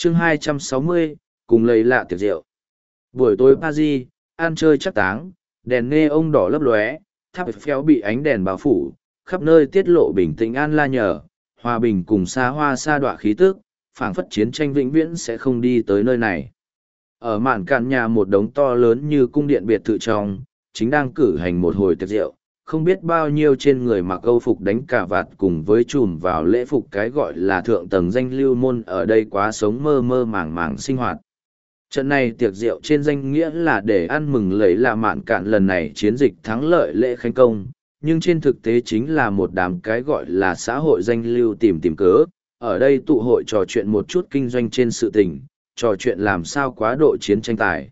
chương 260, cùng lấy lạ tiệc rượu. Buổi tối Paris, ăn chơi chắc táng, đèn nghe ông đỏ lấp lóe, tháp Eiffel bị ánh đèn bao phủ, khắp nơi tiết lộ bình tĩnh an la nhờ, hòa bình cùng xa hoa xa đọa khí tức, phảng phất chiến tranh vĩnh viễn sẽ không đi tới nơi này. Ở mạn cạn nhà một đống to lớn như cung điện biệt thự trong, chính đang cử hành một hồi tiệc rượu, không biết bao nhiêu trên người mặc âu phục đánh cà vạt cùng với chùm vào lễ phục cái gọi là thượng tầng danh lưu môn ở đây quá sống mơ mơ màng màng sinh hoạt. Trận này tiệc rượu trên danh nghĩa là để ăn mừng lấy là mạn cạn lần này chiến dịch thắng lợi lễ khánh công, nhưng trên thực tế chính là một đám cái gọi là xã hội danh lưu tìm cớ, ở đây tụ hội trò chuyện một chút kinh doanh trên sự tình, trò chuyện làm sao quá độ chiến tranh tài.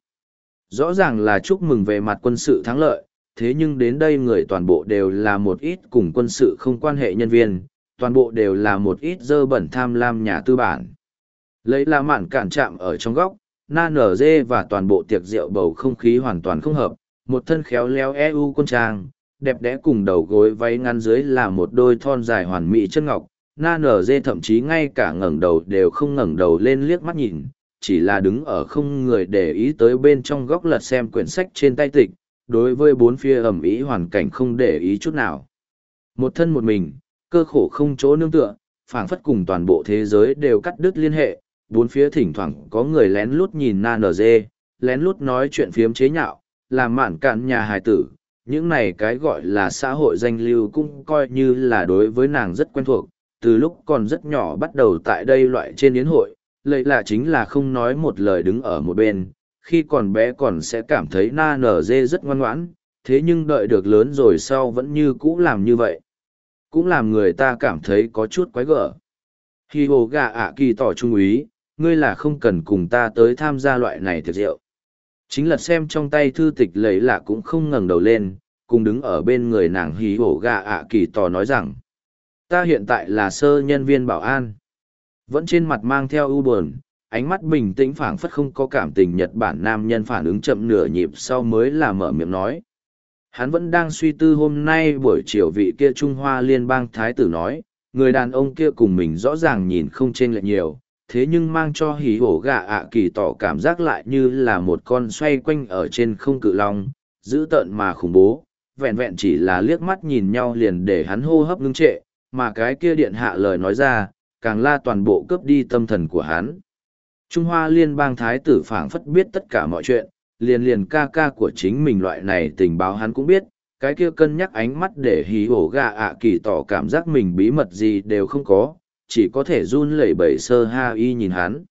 Rõ ràng là chúc mừng về mặt quân sự thắng lợi, thế nhưng đến đây người toàn bộ đều là một ít cùng quân sự không quan hệ nhân viên, toàn bộ đều là một ít dơ bẩn tham lam nhà tư bản. Lấy là mạn cản chạm ở trong góc, na nở dê và toàn bộ tiệc rượu bầu không khí hoàn toàn không hợp, một thân khéo léo EU quân trang, đẹp đẽ cùng đầu gối váy ngắn dưới là một đôi thon dài hoàn mỹ chân ngọc, na nở dê thậm chí ngay cả ngẩng đầu đều không ngẩng đầu lên liếc mắt nhìn, chỉ là đứng ở không người để ý tới bên trong góc lật xem quyển sách trên tay tịch, đối với bốn phía ẩm ý hoàn cảnh không để ý chút nào. Một thân một mình, cơ khổ không chỗ nương tựa, phảng phất cùng toàn bộ thế giới đều cắt đứt liên hệ, bốn phía thỉnh thoảng có người lén lút nhìn na nở dê, lén lút nói chuyện phiếm chế nhạo, làm mạn cạn nhà hài tử. Những này cái gọi là xã hội danh lưu cũng coi như là đối với nàng rất quen thuộc, từ lúc còn rất nhỏ bắt đầu tại đây loại trên yến hội, lấy là chính là không nói một lời đứng ở một bên, khi còn bé còn sẽ cảm thấy na nở dê rất ngoan ngoãn, thế nhưng đợi được lớn rồi sau vẫn như cũ làm như vậy. Cũng làm người ta cảm thấy có chút quái gở. Khi hồ gà ạ kỳ tỏ trung úy, ngươi là không cần cùng ta tới tham gia loại này tiệc rượu. Chính lật xem trong tay thư tịch lấy là cũng không ngẩng đầu lên, cùng đứng ở bên người nàng hí hổ gà ạ kỳ tỏ nói rằng, ta hiện tại là sơ nhân viên bảo an. Vẫn trên mặt mang theo ưu buồn, ánh mắt bình tĩnh phảng phất không có cảm tình Nhật Bản nam nhân phản ứng chậm nửa nhịp sau mới là mở miệng nói. Hắn vẫn đang suy tư hôm nay buổi chiều vị kia Trung Hoa Liên bang Thái tử nói, người đàn ông kia cùng mình rõ ràng nhìn không chênh lệch nhiều, thế nhưng mang cho hí hổ gà ạ kỳ tỏ cảm giác lại như là một con xoay quanh ở trên không cự long, dữ tợn mà khủng bố, vẹn vẹn chỉ là liếc mắt nhìn nhau liền để hắn hô hấp ngưng trệ, mà cái kia điện hạ lời nói ra, càng la toàn bộ cướp đi tâm thần của hắn. Trung Hoa Liên bang Thái tử phảng phất biết tất cả mọi chuyện, liền ca ca của chính mình loại này tình báo hắn cũng biết, cái kia cân nhắc ánh mắt để hí hổ gà ạ kỳ tỏ cảm giác mình bí mật gì đều không có, chỉ có thể run lẩy bẩy sơ ha y nhìn hắn.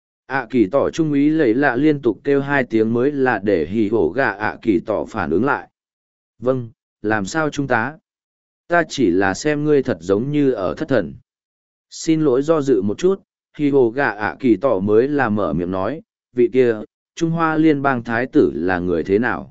ạ kỳ tỏ trung úy lẩy lạ liên tục kêu hai tiếng mới là để hí hổ gà ạ kỳ tỏ phản ứng lại. Vâng, làm sao trung tá? Ta chỉ là xem ngươi thật giống như ở thất thần. Xin lỗi do dự một chút, hí hổ gà ạ kỳ tỏ mới là mở miệng nói, vị kia, Trung Hoa Liên bang Thái tử là người thế nào?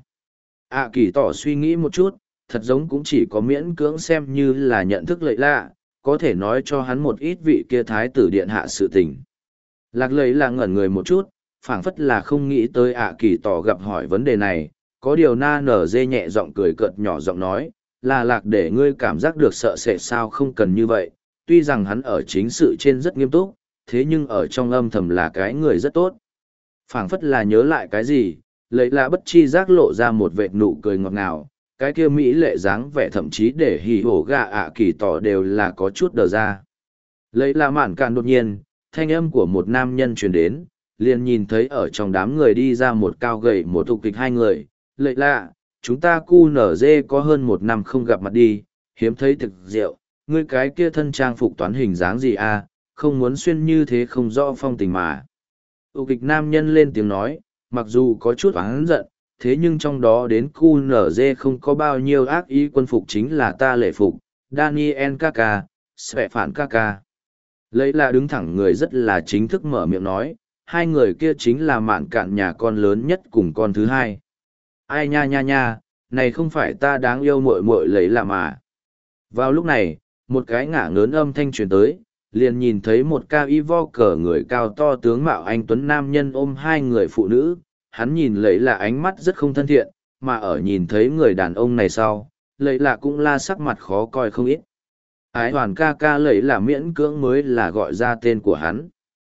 ạ kỳ tỏ suy nghĩ một chút, thật giống cũng chỉ có miễn cưỡng xem như là nhận thức lệ lạ, có thể nói cho hắn một ít vị kia Thái tử điện hạ sự tình. Lạc lấy là ngẩn người một chút, phảng phất là không nghĩ tới ạ kỳ tỏ gặp hỏi vấn đề này, có điều na nở dê nhẹ giọng cười cợt nhỏ giọng nói, là lạc để ngươi cảm giác được sợ sệt sao không cần như vậy, tuy rằng hắn ở chính sự trên rất nghiêm túc, thế nhưng ở trong âm thầm là cái người rất tốt. Phảng phất là nhớ lại cái gì, lấy lạ bất chi giác lộ ra một vệt nụ cười ngọt ngào, cái kia mỹ lệ dáng vẻ thậm chí để hỉ hổ gà ạ kỳ tỏ đều là có chút đờ ra. Lấy lạ mạn cạn đột nhiên, thanh âm của một nam nhân truyền đến, liền nhìn thấy ở trong đám người đi ra một cao gầy một thục kịch hai người, lấy lạ, chúng ta cu nở dê có hơn một năm không gặp mặt đi, hiếm thấy thực rượu, ngươi cái kia thân trang phục toán hình dáng gì à, không muốn xuyên như thế không rõ phong tình mà. Tụ kịch nam nhân lên tiếng nói, mặc dù có chút oán giận, thế nhưng trong đó đến QNZ không có bao nhiêu ác ý quân phục chính là ta lệ phục, Daniel Kaka, sẽ phản Kaka. Lấy là đứng thẳng người rất là chính thức mở miệng nói, hai người kia chính là mạn cạn nhà con lớn nhất cùng con thứ hai. Ai nha nha nha, này không phải ta đáng yêu muội muội lấy là mà. Vào lúc này, một cái ngả ngớn âm thanh truyền tới, liền nhìn thấy một cao y vo cờ người cao to tướng mạo anh tuấn nam nhân ôm hai người phụ nữ, hắn nhìn lấy là ánh mắt rất không thân thiện, mà ở nhìn thấy người đàn ông này sau, lấy là cũng la sắc mặt khó coi không ít. Ái hoàn ca ca lấy là miễn cưỡng mới là gọi ra tên của hắn.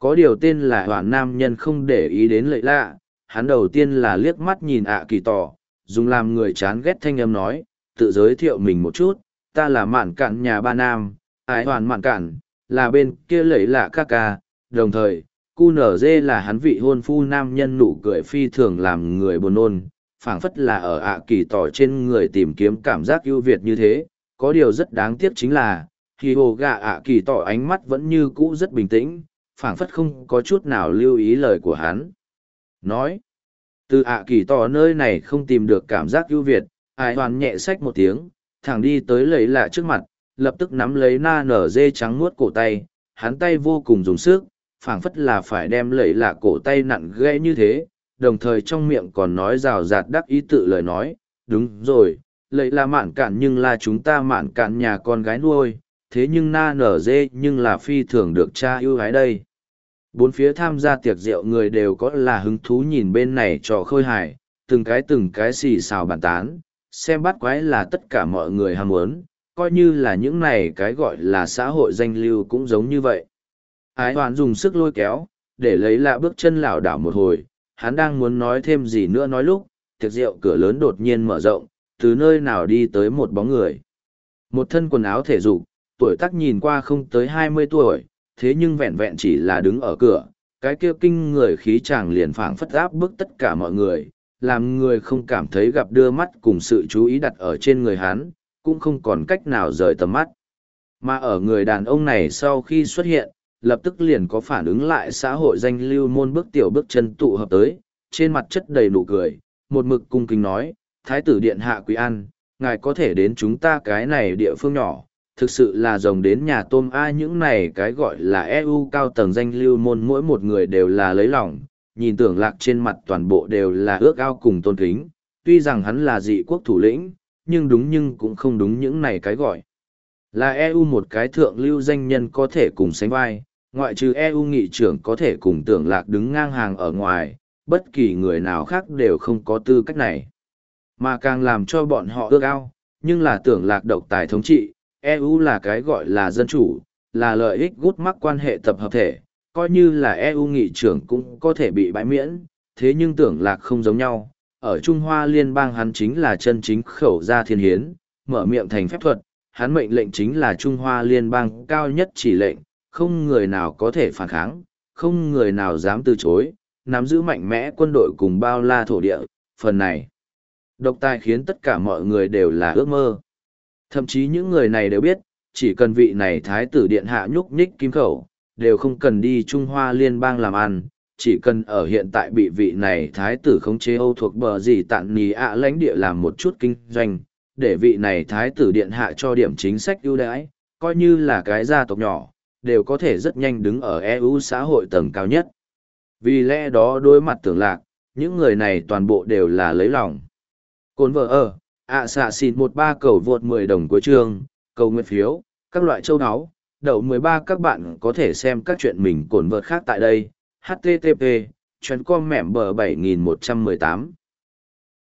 có điều tên là hoàn nam nhân không để ý đến lợi lạ, hắn đầu tiên là liếc mắt nhìn ạ kỳ tỏ, dùng làm người chán ghét thanh âm nói, tự giới thiệu mình một chút, ta là mạn cạn nhà ba nam, ái hoàn mạn cạn, là bên kia lợi lạ ca ca, đồng thời, cu nở dê là hắn vị hôn phu nam nhân nụ cười phi thường làm người buồn nôn, phảng phất là ở ạ kỳ tỏ trên người tìm kiếm cảm giác ưu việt như thế, có điều rất đáng tiếc chính là, khi hồ gạ ạ kỳ tỏ ánh mắt vẫn như cũ rất bình tĩnh, phảng phất không có chút nào lưu ý lời của hắn. Nói, từ ạ kỳ tỏ nơi này không tìm được cảm giác ưu việt, ai hoàn nhẹ xách một tiếng, thẳng đi tới lấy lạ trước mặt, lập tức nắm lấy na nở dê trắng nuốt cổ tay, hắn tay vô cùng dùng sức, phảng phất là phải đem lấy lạ cổ tay nặng gãy như thế, đồng thời trong miệng còn nói rào rạt đắc ý tự lời nói, đúng rồi, lấy là mạn cạn nhưng là chúng ta mạn cạn nhà con gái nuôi, thế nhưng na nở dê nhưng là phi thường được cha ưu ái đây. Bốn phía tham gia tiệc rượu người đều có là hứng thú nhìn bên này trò khơi hài, từng cái xì xào bàn tán, xem bắt quái là tất cả mọi người ham muốn, coi như là những này cái gọi là xã hội danh lưu cũng giống như vậy. Ái hoàn dùng sức lôi kéo, để lấy lạ bước chân lảo đảo một hồi, hắn đang muốn nói thêm gì nữa nói lúc, tiệc rượu cửa lớn đột nhiên mở rộng, từ nơi nào đi tới một bóng người. Một thân quần áo thể dục, tuổi tác nhìn qua không tới 20 tuổi, thế nhưng vẹn vẹn chỉ là đứng ở cửa, cái kia kinh người khí chàng liền phảng phất áp bức tất cả mọi người, làm người không cảm thấy gặp đưa mắt cùng sự chú ý đặt ở trên người hắn, cũng không còn cách nào rời tầm mắt. Mà ở người đàn ông này sau khi xuất hiện, lập tức liền có phản ứng lại xã hội danh lưu môn bước tiểu bước chân tụ hợp tới, trên mặt chất đầy nụ cười, một mực cung kính nói, Thái tử Điện Hạ Quý An, ngài có thể đến chúng ta cái này địa phương nhỏ, thực sự là rồng đến nhà tôm a những này cái gọi là EU cao tầng danh lưu môn mỗi một người đều là lấy lòng, nhìn Tưởng Lạc trên mặt toàn bộ đều là ước ao cùng tôn kính, tuy rằng hắn là dị quốc thủ lĩnh, nhưng cũng không đúng những này cái gọi là EU một cái thượng lưu danh nhân có thể cùng sánh vai, ngoại trừ EU nghị trưởng có thể cùng Tưởng Lạc đứng ngang hàng ở ngoài, bất kỳ người nào khác đều không có tư cách này. Mà càng làm cho bọn họ ước ao, nhưng là Tưởng Lạc độc tài thống trị, EU là cái gọi là dân chủ, là lợi ích gút mắc quan hệ tập hợp thể, coi như là EU nghị trưởng cũng có thể bị bãi miễn, thế nhưng Tưởng Lạc không giống nhau, ở Trung Hoa Liên bang hắn chính là chân chính khẩu gia thiên hiến, mở miệng thành phép thuật, hắn mệnh lệnh chính là Trung Hoa Liên bang cao nhất chỉ lệnh, không người nào có thể phản kháng, không người nào dám từ chối, nắm giữ mạnh mẽ quân đội cùng bao la thổ địa, phần này. Độc tài khiến tất cả mọi người đều là ước mơ. Thậm chí những người này đều biết, chỉ cần vị này Thái tử Điện Hạ nhúc nhích kim khẩu, đều không cần đi Trung Hoa Liên bang làm ăn, chỉ cần ở hiện tại bị vị này Thái tử khống chế Âu thuộc bờ gì tạn nì ạ lãnh địa làm một chút kinh doanh, để vị này Thái tử Điện Hạ cho điểm chính sách ưu đãi, coi như là cái gia tộc nhỏ, đều có thể rất nhanh đứng ở EU xã hội tầng cao nhất. Vì lẽ đó đối mặt Tưởng Lạc, những người này toàn bộ đều là lấy lòng. Cồn vợ ở, xạ xin 13 cầu vượt 10 đồng cuối chương, cầu nguyện phiếu, các loại châu áo, đậu 13 các bạn có thể xem các chuyện mình cồn vợt khác tại đây. HTTP, chuyến com mẻm bờ 7118.